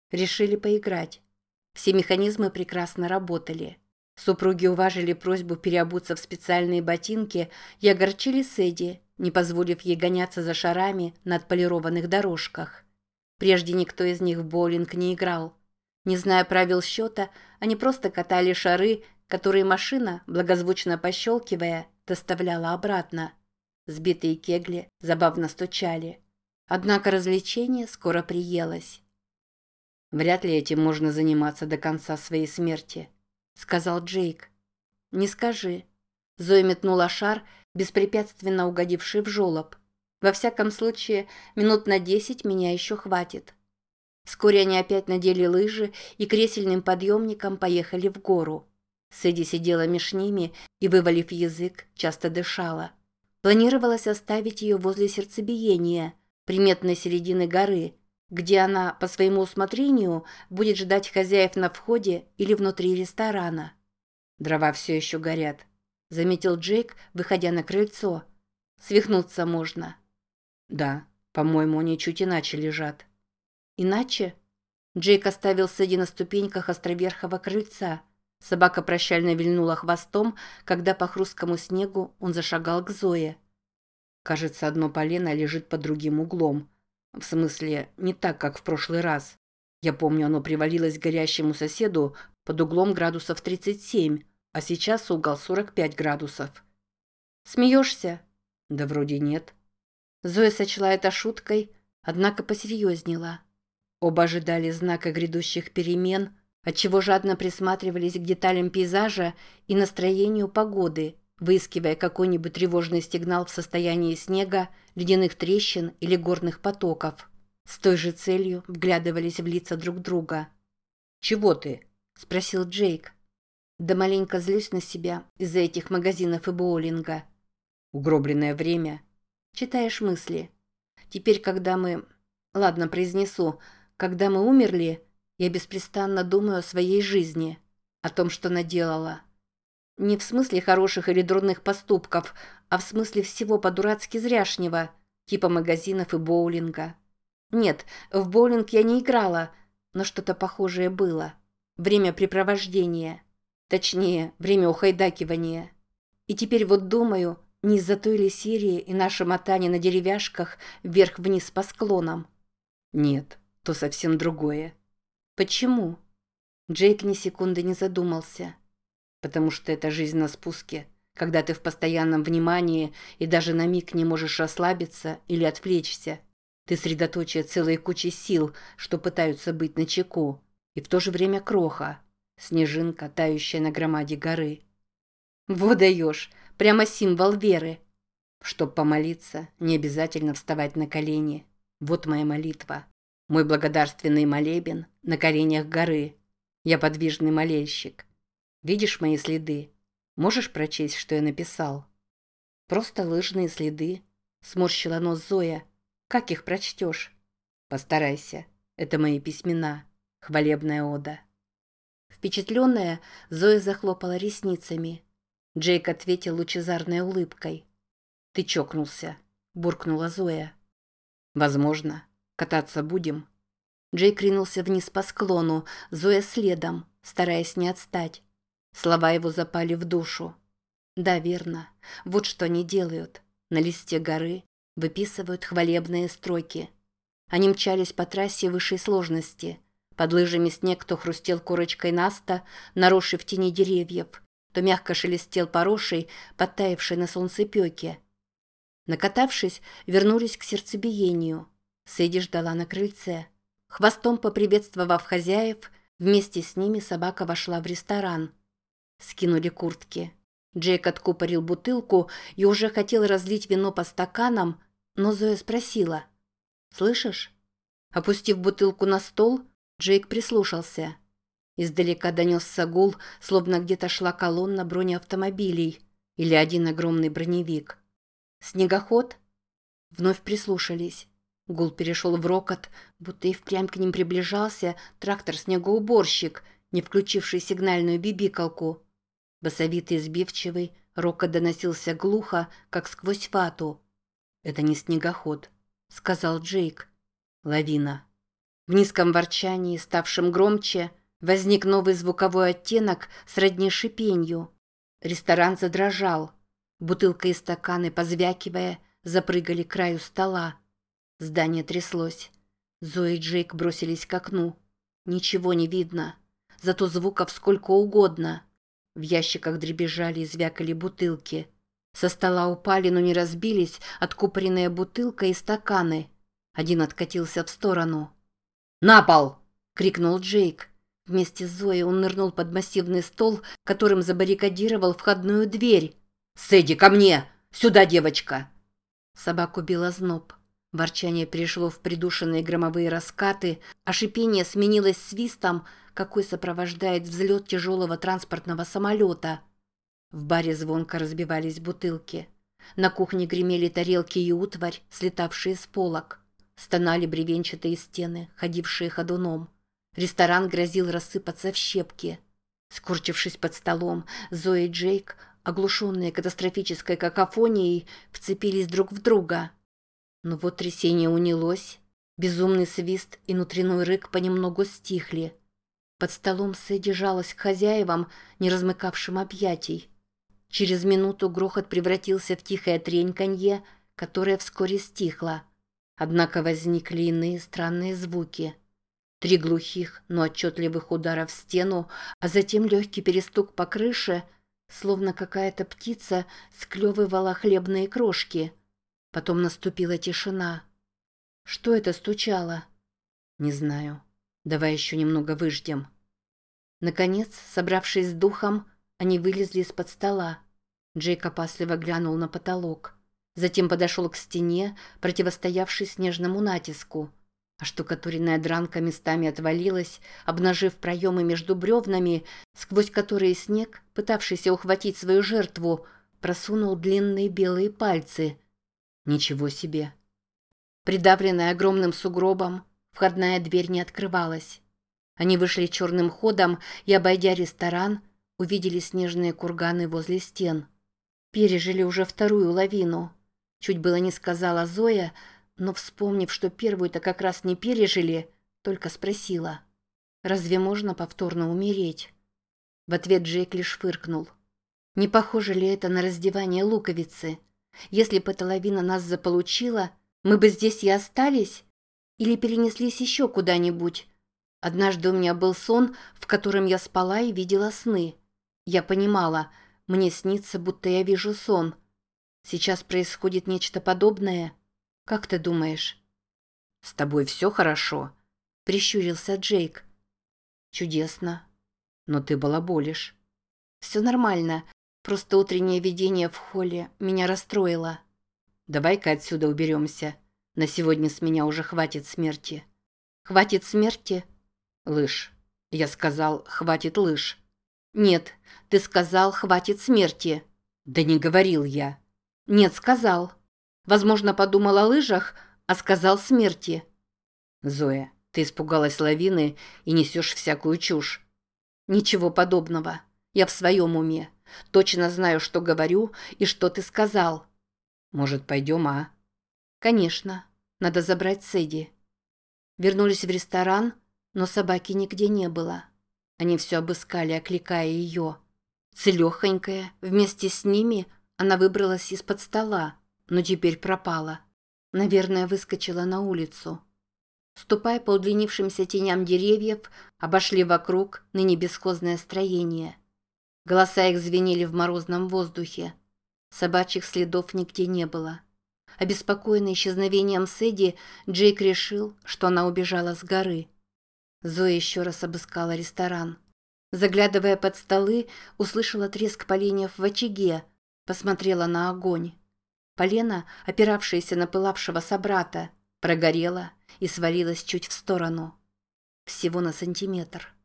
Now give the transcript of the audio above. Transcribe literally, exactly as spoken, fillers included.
Решили поиграть. Все механизмы прекрасно работали. Супруги уважили просьбу переобуться в специальные ботинки и огорчили Сэдди, не позволив ей гоняться за шарами на отполированных дорожках. Прежде никто из них в боулинг не играл. Не зная правил счета, они просто катали шары, которые машина, благозвучно пощелкивая, доставляла обратно. Сбитые кегли забавно стучали. Однако развлечение скоро приелось. «Вряд ли этим можно заниматься до конца своей смерти», — сказал Джейк. «Не скажи». Зоя метнула шар, беспрепятственно угодивший в жёлоб. «Во всяком случае, минут на десять меня еще хватит». Вскоре они опять надели лыжи и кресельным подъемником поехали в гору. Сэдди сидела меж ними и, вывалив язык, часто дышала. Планировалось оставить ее возле сердцебиения, приметной середины горы, где она, по своему усмотрению, будет ждать хозяев на входе или внутри ресторана. «Дрова все еще горят», — заметил Джейк, выходя на крыльцо. «Свихнуться можно». «Да, по-моему, они чуть иначе лежат». «Иначе?» Джейк оставил Сэдди на ступеньках островерхого крыльца. Собака прощально вильнула хвостом, когда по хрусткому снегу он зашагал к Зое. «Кажется, одно полено лежит под другим углом. В смысле, не так, как в прошлый раз. Я помню, оно привалилось к горящему соседу под углом градусов тридцать семь, а сейчас угол сорок пять градусов». «Смеешься?» «Да вроде нет». Зоя сочла это шуткой, однако посерьезнела. Оба ожидали знака грядущих перемен, отчего жадно присматривались к деталям пейзажа и настроению погоды, выискивая какой-нибудь тревожный сигнал в состоянии снега, ледяных трещин или горных потоков. С той же целью вглядывались в лица друг друга. «Чего ты?» – спросил Джейк. «Да маленько злюсь на себя из-за этих магазинов и боулинга». «Угробленное время». «Читаешь мысли. Теперь, когда мы... Ладно, произнесу. Когда мы умерли, я беспрестанно думаю о своей жизни, о том, что наделала. Не в смысле хороших или дурных поступков, а в смысле всего по-дурацки зряшнего, типа магазинов и боулинга. Нет, в боулинг я не играла, но что-то похожее было. Времяпрепровождение. Точнее, время ухайдакивания. И теперь вот думаю, не из-за той ли серии и наше мотание на деревяшках вверх-вниз по склонам. Нет, то совсем другое. Почему? Джейк ни секунды не задумался. Потому что это жизнь на спуске, когда ты в постоянном внимании и даже на миг не можешь расслабиться или отвлечься. Ты средоточие целой кучи сил, что пытаются быть начеку, и в то же время кроха, снежинка, тающая на громаде горы. Вот даешь, прямо символ веры. Чтоб помолиться, не обязательно вставать на колени. Вот моя молитва. Мой благодарственный молебен на коленях горы. Я подвижный молельщик. Видишь мои следы? Можешь прочесть, что я написал? Просто лыжные следы. Сморщила нос Зоя. Как их прочтешь? Постарайся. Это мои письмена. Хвалебная ода. Впечатленная, Зоя захлопала ресницами. Джейк ответил лучезарной улыбкой. «Ты чокнулся», – буркнула Зоя. «Возможно. Кататься будем?» Джейк ринулся вниз по склону, Зоя следом, стараясь не отстать. Слова его запали в душу. Да, верно. Вот что они делают. На листе горы выписывают хвалебные строки. Они мчались по трассе высшей сложности. Под лыжами снег то хрустел корочкой наста, наросший в тени деревьев, то мягко шелестел порошей, подтаявшей на солнцепёке. Накатавшись, вернулись к сердцебиению. Сэдди ждала на крыльце. Хвостом поприветствовав хозяев, вместе с ними собака вошла в ресторан. Скинули куртки. Джейк откупорил бутылку и уже хотел разлить вино по стаканам, но Зоя спросила. «Слышишь?» Опустив бутылку на стол, Джейк прислушался. Издалека донесся гул, словно где-то шла колонна бронеавтомобилей или один огромный броневик. «Снегоход?» Вновь прислушались. Гул перешел в рокот, будто и впрямь к ним приближался трактор-снегоуборщик, не включивший сигнальную бибикалку. Басовитый и сбивчивый, рокот доносился глухо, как сквозь вату. «Это не снегоход», — сказал Джейк. «Лавина». В низком ворчании, ставшем громче, возник новый звуковой оттенок сродни шипенью. Ресторан задрожал. Бутылка и стаканы, позвякивая, запрыгали к краю стола. Здание тряслось. Зоя и Джейк бросились к окну. Ничего не видно. Зато звуков сколько угодно. В ящиках дребезжали и звякали бутылки. Со стола упали, но не разбились, откупоренная бутылка и стаканы. Один откатился в сторону. «На пол!» — крикнул Джейк. Вместе с Зоей он нырнул под массивный стол, которым забаррикадировал входную дверь. «Сэдди, ко мне! Сюда, девочка!» Собаку бил озноб. Ворчание перешло в придушенные громовые раскаты, а шипение сменилось свистом, какой сопровождает взлет тяжелого транспортного самолета. В баре звонко разбивались бутылки. На кухне гремели тарелки и утварь, слетавшие с полок. Стонали бревенчатые стены, ходившие ходуном. Ресторан грозил рассыпаться в щепки. Скорчившись под столом, Зоя и Джейк, оглушенные катастрофической какофонией, вцепились друг в друга. Но вот трясение унялось, безумный свист и внутренний рык понемногу стихли. Под столом Сэдди жалась к хозяевам, не размыкавшим объятий. Через минуту грохот превратился в тихое треньканье, которое вскоре стихло. Однако возникли иные странные звуки. Три глухих, но отчетливых удара в стену, а затем легкий перестук по крыше, словно какая-то птица склевывала хлебные крошки. Потом наступила тишина. Что это стучало? Не знаю. Давай еще немного выждем. Наконец, собравшись с духом, они вылезли из-под стола. Джейк опасливо глянул на потолок. Затем подошел к стене, противостоявшей снежному натиску. Оштукатуренная дранка местами отвалилась, обнажив проемы между бревнами, сквозь которые снег, пытавшийся ухватить свою жертву, просунул длинные белые пальцы. Ничего себе! Придавленная огромным сугробом, входная дверь не открывалась. Они вышли черным ходом и, обойдя ресторан, увидели снежные курганы возле стен. Пережили уже вторую лавину. Чуть было не сказала Зоя, но, вспомнив, что первую-то как раз не пережили, только спросила: «Разве можно повторно умереть?» В ответ Джейк лишь фыркнул. «Не похоже ли это на раздевание луковицы? Если бы эта лавина нас заполучила, мы бы здесь и остались? Или перенеслись еще куда-нибудь? Однажды у меня был сон, в котором я спала и видела сны. Я понимала, мне снится, будто я вижу сон. Сейчас происходит нечто подобное. Как ты думаешь?» «С тобой все хорошо?» – прищурился Джейк. «Чудесно. Но ты балаболишь». «Все нормально. Просто утреннее видение в холле меня расстроило». «Давай-ка отсюда уберемся. На сегодня с меня уже хватит смерти». «Хватит смерти?» «Лыж. Я сказал, хватит лыж». «Нет, ты сказал, хватит смерти». «Да не говорил я». «Нет, сказал. Возможно, подумал о лыжах, а сказал смерти». «Зоя, ты испугалась лавины и несешь всякую чушь». «Ничего подобного. Я в своем уме. Точно знаю, что говорю и что ты сказал». «Может, пойдем, а?» «Конечно. Надо забрать Сэдди». Вернулись в ресторан, но собаки нигде не было. Они все обыскали, окликая ее. Целехонькая, вместе с ними она выбралась из-под стола, но теперь пропала. Наверное, выскочила на улицу. Ступая по удлинившимся теням деревьев, обошли вокруг ныне бесхозное строение. Голоса их звенели в морозном воздухе. Собачьих следов нигде не было. Обеспокоенный исчезновением Сэдди, Джейк решил, что она убежала с горы. Зоя еще раз обыскала ресторан. Заглядывая под столы, услышала треск поленьев в очаге, посмотрела на огонь. Полено, опиравшееся на пылавшего собрата, прогорело и свалилось чуть в сторону. Всего на сантиметр.